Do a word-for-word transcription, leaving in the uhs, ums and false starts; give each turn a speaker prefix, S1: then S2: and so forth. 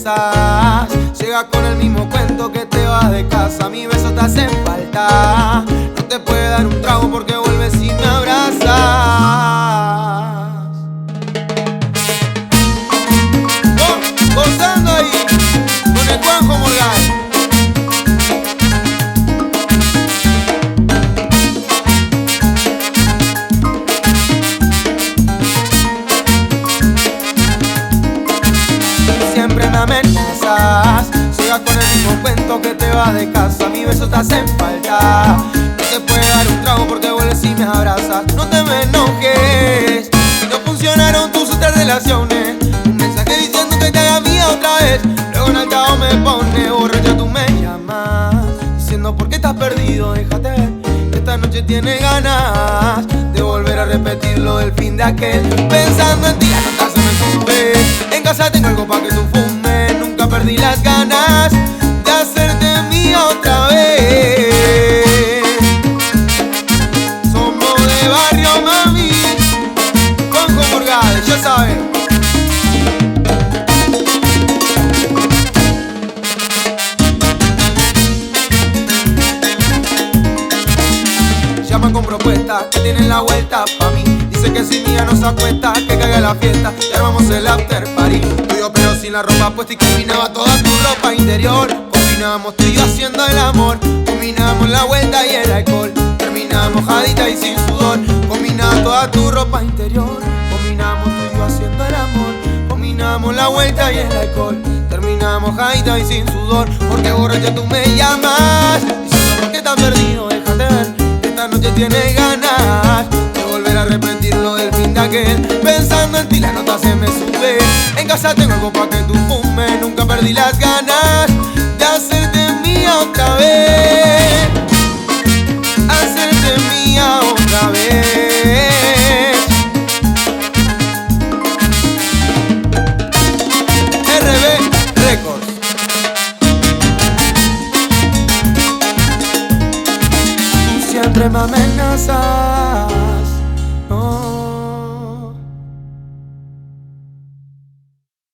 S1: amenazas. Llega con el mismo cuento que te vas de casa. Mis besos te hacen falta. No te puede dar un trago porque vuelves y me abrazas. Oh, gozando ahí con el Juanjo Morgal. Siempre me amenazas. Llega con el mismo cuento que te vas de casa. Mis besos te hacen falta. No te puede dar un trago porque vuelves y me abrazas. No te me enojes si no funcionaron tus otras relaciones. Un mensaje diciendo que te haga mía otra vez. Luego en altavoz me pone borracha, tú me llamas diciendo por qué estás perdido, déjate ver que esta noche tienes ganas de volver a repetir lo del fin de aquel. Pensando en ti la nota se me sube. En casa tengo algo pa' que tú fumes. Nunca perdí las ganas de hacerte mía otra vez. Somos de barrio, mami. Juanjo Morgal, ya sabes. Llaman con propuestas que tienen la vuelta pa' mí. Dice que sin mía no se acuesta, que caiga la fiesta y armamos el after party. Tú y yo pero sin la ropa puesta y combinaba toda tu ropa interior. Combinábamos tú y yo haciendo el amor. Combinábamos la vuelta y el alcohol. Terminábamos mojadita y sin sudor. Combinaba toda tu ropa interior. Combinábamos tú y yo haciendo el amor. Combinamos la vuelta y el alcohol. Terminamos mojadita y sin sudor. Porque borracha tú me llamas diciendo por qué estás perdido, déjate ver que esta noche tienes ganas de volver a repetir lo del fin de aquel. Pensando en ti la nota se me sube. En casa tengo algo pa' que tú fumes. Nunca perdí las ganas de hacerte mía otra vez. Hacerte mía otra vez. R B Records. Tú siempre me amenazas.